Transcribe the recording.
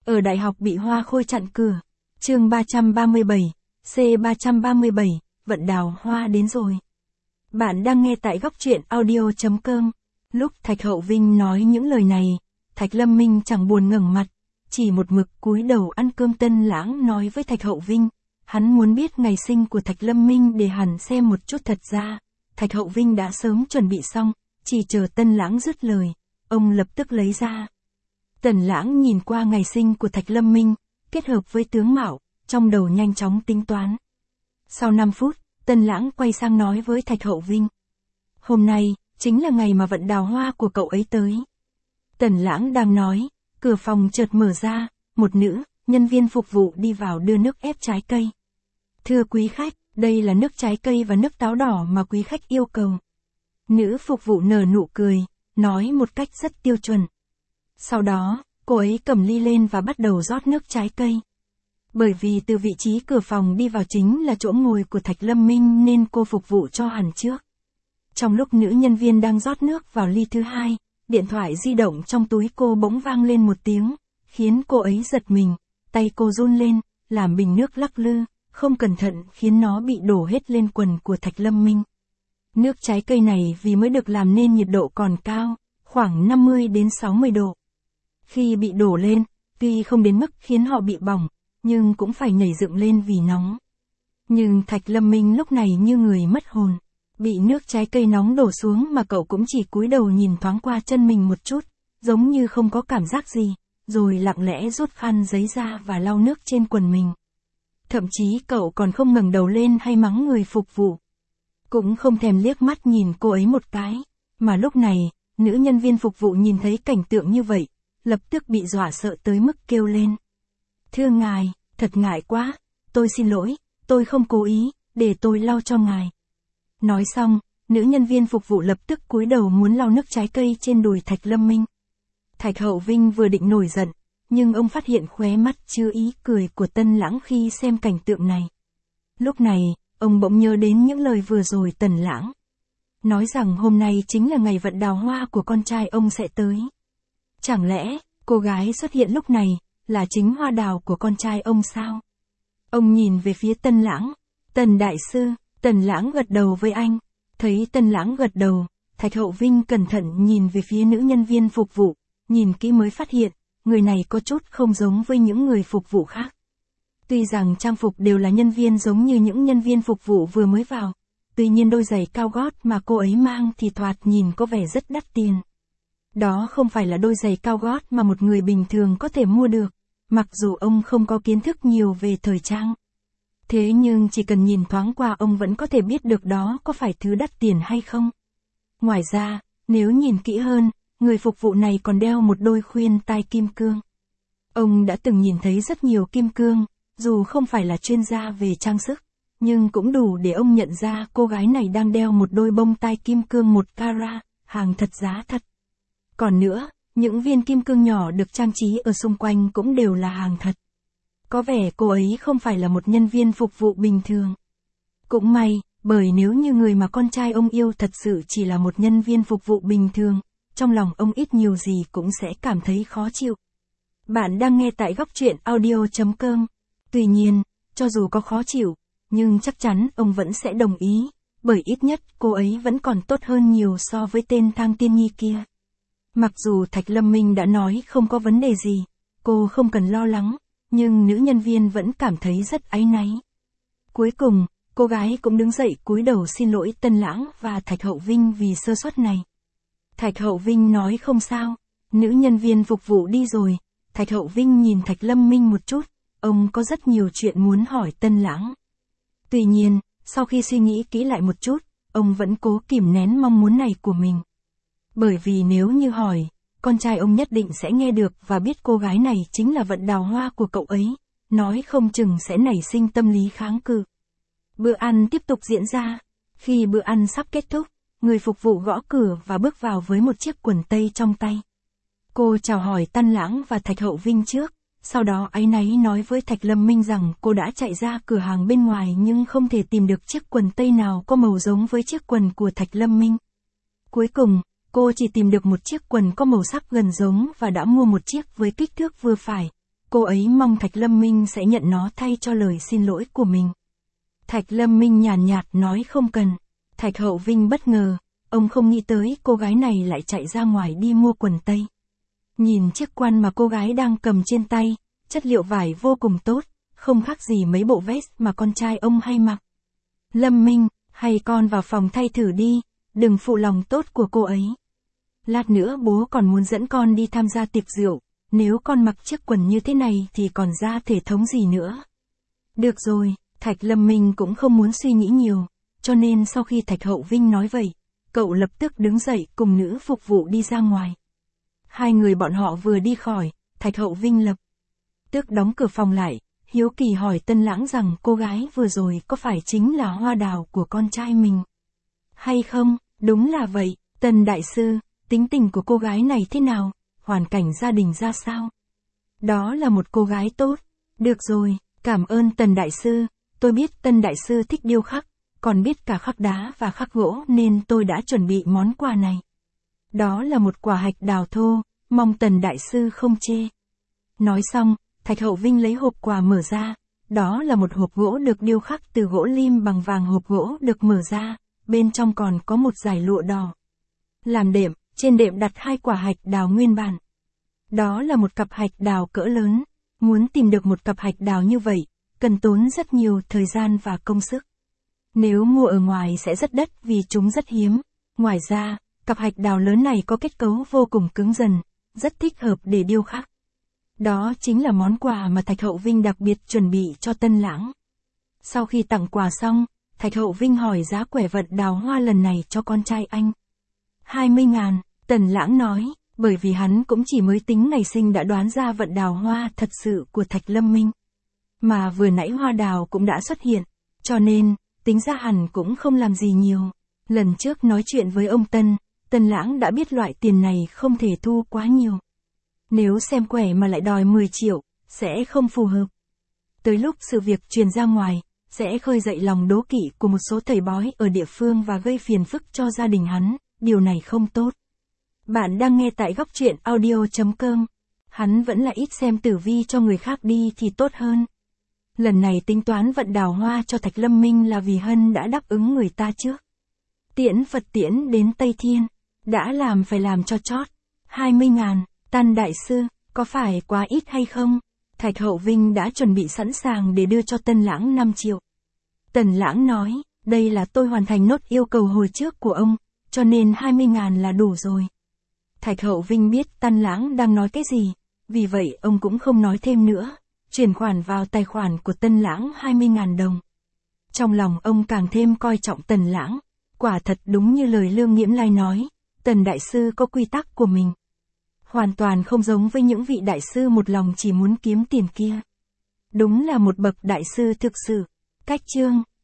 Ở đại học bị hoa khôi chặn cửa. Chương 337, C337, vận đào hoa đến rồi. Bạn đang nghe tại góc truyện audio.com. Lúc Thạch Hậu Vinh nói những lời này, Thạch Lâm Minh chẳng buồn ngẩng mặt, chỉ một mực cúi đầu ăn cơm. Tân Lãng nói với Thạch Hậu Vinh, hắn muốn biết ngày sinh của Thạch Lâm Minh để hắn xem một chút. Thật ra, Thạch Hậu Vinh đã sớm chuẩn bị xong, chỉ chờ Tân Lãng dứt lời, ông lập tức lấy ra. Tân Lãng nhìn qua ngày sinh của Thạch Lâm Minh, kết hợp với tướng mạo, trong đầu nhanh chóng tính toán. Sau 5 phút, Tân Lãng quay sang nói với Thạch Hậu Vinh. Hôm nay, chính là ngày mà vận đào hoa của cậu ấy tới. Tân Lãng đang nói, cửa phòng chợt mở ra, một nữ, nhân viên phục vụ đi vào đưa nước ép trái cây. Thưa quý khách, đây là nước trái cây và nước táo đỏ mà quý khách yêu cầu. Nữ phục vụ nở nụ cười, nói một cách rất tiêu chuẩn. Sau đó, cô ấy cầm ly lên và bắt đầu rót nước trái cây. Bởi vì từ vị trí cửa phòng đi vào chính là chỗ ngồi của Thạch Lâm Minh nên cô phục vụ cho hắn trước. Trong lúc nữ nhân viên đang rót nước vào ly thứ hai, điện thoại di động trong túi cô bỗng vang lên một tiếng, khiến cô ấy giật mình, tay cô run lên, làm bình nước lắc lư, không cẩn thận khiến nó bị đổ hết lên quần của Thạch Lâm Minh. Nước trái cây này vì mới được làm nên nhiệt độ còn cao, khoảng 50 đến 60 độ. Khi bị đổ lên, tuy không đến mức khiến họ bị bỏng, nhưng cũng phải nhảy dựng lên vì nóng. Nhưng Thạch Lâm Minh lúc này như người mất hồn, bị nước trái cây nóng đổ xuống mà cậu cũng chỉ cúi đầu nhìn thoáng qua chân mình một chút, giống như không có cảm giác gì, rồi lặng lẽ rút khăn giấy ra và lau nước trên quần mình. Thậm chí cậu còn không ngẩng đầu lên hay mắng người phục vụ. Cũng không thèm liếc mắt nhìn cô ấy một cái, mà lúc này, nữ nhân viên phục vụ nhìn thấy cảnh tượng như vậy, lập tức bị dọa sợ tới mức kêu lên. Thưa ngài, thật ngại quá, tôi xin lỗi, tôi không cố ý, để tôi lau cho ngài. Nói xong, nữ nhân viên phục vụ lập tức cúi đầu muốn lau nước trái cây trên đùi Thạch Lâm Minh. Thạch Hậu Vinh vừa định nổi giận, nhưng ông phát hiện khóe mắt chứa ý cười của Tân Lãng khi xem cảnh tượng này. Lúc này, ông bỗng nhớ đến những lời vừa rồi Tân Lãng nói rằng hôm nay chính là ngày vận đào hoa của con trai ông sẽ tới. Chẳng lẽ, cô gái xuất hiện lúc này, là chính hoa đào của con trai ông sao? Ông nhìn về phía Tân Lãng. Tần đại sư, Tân Lãng gật đầu với anh. Thấy Tân Lãng gật đầu, Thạch Hậu Vinh cẩn thận nhìn về phía nữ nhân viên phục vụ, nhìn kỹ mới phát hiện, người này có chút không giống với những người phục vụ khác. Tuy rằng trang phục đều là nhân viên giống như những nhân viên phục vụ vừa mới vào, tuy nhiên đôi giày cao gót mà cô ấy mang thì thoạt nhìn có vẻ rất đắt tiền. Đó không phải là đôi giày cao gót mà một người bình thường có thể mua được, mặc dù ông không có kiến thức nhiều về thời trang. Thế nhưng chỉ cần nhìn thoáng qua ông vẫn có thể biết được đó có phải thứ đắt tiền hay không. Ngoài ra, nếu nhìn kỹ hơn, người phục vụ này còn đeo một đôi khuyên tai kim cương. Ông đã từng nhìn thấy rất nhiều kim cương, dù không phải là chuyên gia về trang sức, nhưng cũng đủ để ông nhận ra cô gái này đang đeo một đôi bông tai kim cương 1 carat, hàng thật giá thật. Còn nữa, những viên kim cương nhỏ được trang trí ở xung quanh cũng đều là hàng thật. Có vẻ cô ấy không phải là một nhân viên phục vụ bình thường. Cũng may, bởi nếu như người mà con trai ông yêu thật sự chỉ là một nhân viên phục vụ bình thường, trong lòng ông ít nhiều gì cũng sẽ cảm thấy khó chịu. Bạn đang nghe tại góc truyện audio.com. Tuy nhiên, cho dù có khó chịu, nhưng chắc chắn ông vẫn sẽ đồng ý, bởi ít nhất cô ấy vẫn còn tốt hơn nhiều so với tên Thang Tiên Nhi kia. Mặc dù Thạch Lâm Minh đã nói không có vấn đề gì, cô không cần lo lắng, nhưng nữ nhân viên vẫn cảm thấy rất áy náy. Cuối cùng, cô gái cũng đứng dậy cúi đầu xin lỗi Tân Lãng và Thạch Hậu Vinh vì sơ suất này. Thạch Hậu Vinh nói không sao, nữ nhân viên phục vụ đi rồi. Thạch Hậu Vinh nhìn Thạch Lâm Minh một chút, ông có rất nhiều chuyện muốn hỏi Tân Lãng. Tuy nhiên, sau khi suy nghĩ kỹ lại một chút, ông vẫn cố kìm nén mong muốn này của mình. Bởi vì nếu như hỏi, con trai ông nhất định sẽ nghe được và biết cô gái này chính là vận đào hoa của cậu ấy, nói không chừng sẽ nảy sinh tâm lý kháng cự. Bữa ăn tiếp tục diễn ra. Khi bữa ăn sắp kết thúc, người phục vụ gõ cửa và bước vào với một chiếc quần tây trong tay. Cô chào hỏi Tân Lãng và Thạch Hậu Vinh trước, sau đó áy náy nói với Thạch Lâm Minh rằng cô đã chạy ra cửa hàng bên ngoài nhưng không thể tìm được chiếc quần tây nào có màu giống với chiếc quần của Thạch Lâm Minh. Cuối cùng, cô chỉ tìm được một chiếc quần có màu sắc gần giống và đã mua một chiếc với kích thước vừa phải. cô ấy mong Thạch Lâm Minh sẽ nhận nó thay cho lời xin lỗi của mình. Thạch Lâm Minh nhàn nhạt nói không cần. Thạch Hậu Vinh bất ngờ, ông không nghĩ tới cô gái này lại chạy ra ngoài đi mua quần tây. Nhìn chiếc quan mà cô gái đang cầm trên tay, chất liệu vải vô cùng tốt, không khác gì mấy bộ vest mà con trai ông hay mặc. Lâm Minh, hay con vào phòng thay thử đi, đừng phụ lòng tốt của cô ấy. Lát nữa bố còn muốn dẫn con đi tham gia tiệc rượu, nếu con mặc chiếc quần như thế này thì còn ra thể thống gì nữa. Được rồi, Thạch Lâm Minh cũng không muốn suy nghĩ nhiều, cho nên sau khi Thạch Hậu Vinh nói vậy, cậu lập tức đứng dậy cùng nữ phục vụ đi ra ngoài. Hai người bọn họ vừa đi khỏi, Thạch Hậu Vinh lập tức đóng cửa phòng lại, hiếu kỳ hỏi Tân Lãng rằng cô gái vừa rồi có phải chính là Hoa Đào của con trai mình? Hay không? Đúng là vậy, Tân Đại Sư, tính tình của cô gái này thế nào? Hoàn cảnh gia đình ra sao? Đó là một cô gái tốt. Được rồi, cảm ơn Tần Đại Sư, tôi biết Tân Đại Sư thích điêu khắc, còn biết cả khắc đá và khắc gỗ nên tôi đã chuẩn bị món quà này. Đó là một quả hạch đào thô, mong Tần Đại Sư không chê. Nói xong, Thạch Hậu Vinh lấy hộp quà mở ra, đó là một hộp gỗ được điêu khắc từ gỗ lim bằng vàng. Hộp gỗ được mở ra, bên trong còn có một dải lụa đỏ. Làm đệm, trên đệm đặt hai quả hạch đào nguyên bản. Đó là một cặp hạch đào cỡ lớn, muốn tìm được một cặp hạch đào như vậy, cần tốn rất nhiều thời gian và công sức. Nếu mua ở ngoài sẽ rất đắt vì chúng rất hiếm. Ngoài ra, cặp hạch đào lớn này có kết cấu vô cùng cứng rắn, rất thích hợp để điêu khắc. Đó chính là món quà mà Thạch Hậu Vinh đặc biệt chuẩn bị cho Tân Lãng. Sau khi tặng quà xong, Thạch Hậu Vinh hỏi giá quẻ vận đào hoa lần này cho con trai anh. 20.000, Tần Lãng nói, bởi vì hắn cũng chỉ mới tính ngày sinh đã đoán ra vận đào hoa thật sự của Thạch Lâm Minh. Mà vừa nãy hoa đào cũng đã xuất hiện, cho nên, tính ra hẳn cũng không làm gì nhiều. Lần trước nói chuyện với ông Tân Lãng đã biết loại tiền này không thể thu quá nhiều. Nếu xem quẻ mà lại đòi 10 triệu, sẽ không phù hợp. Tới lúc sự việc truyền ra ngoài, sẽ khơi dậy lòng đố kỵ của một số thầy bói ở địa phương và gây phiền phức cho gia đình hắn, điều này không tốt. Bạn đang nghe tại góc truyện audio.com. Hắn vẫn là ít xem tử vi cho người khác đi thì tốt hơn. Lần này tính toán vận đào hoa cho Thạch Lâm Minh là vì Hân đã đáp ứng người ta trước. Tiễn Phật tiễn đến Tây Thiên, đã làm phải làm cho chót. 20.000, Tân Đại Sư, có phải quá ít hay không? Thạch Hậu Vinh đã chuẩn bị sẵn sàng để đưa cho Tân Lãng 5 triệu. Tần Lãng nói, đây là tôi hoàn thành nốt yêu cầu hồi trước của ông, cho nên 20.000 là đủ rồi. Thạch Hậu Vinh biết Tân Lãng đang nói cái gì, vì vậy ông cũng không nói thêm nữa, chuyển khoản vào tài khoản của Tân Lãng 20.000 đồng. Trong lòng ông càng thêm coi trọng Tần Lãng, quả thật đúng như lời Lương Nghiễm Lai nói, Tần Đại Sư có quy tắc của mình. Hoàn toàn không giống với những vị đại sư một lòng chỉ muốn kiếm tiền kia. Đúng là một bậc đại sư thực sự. Cách chương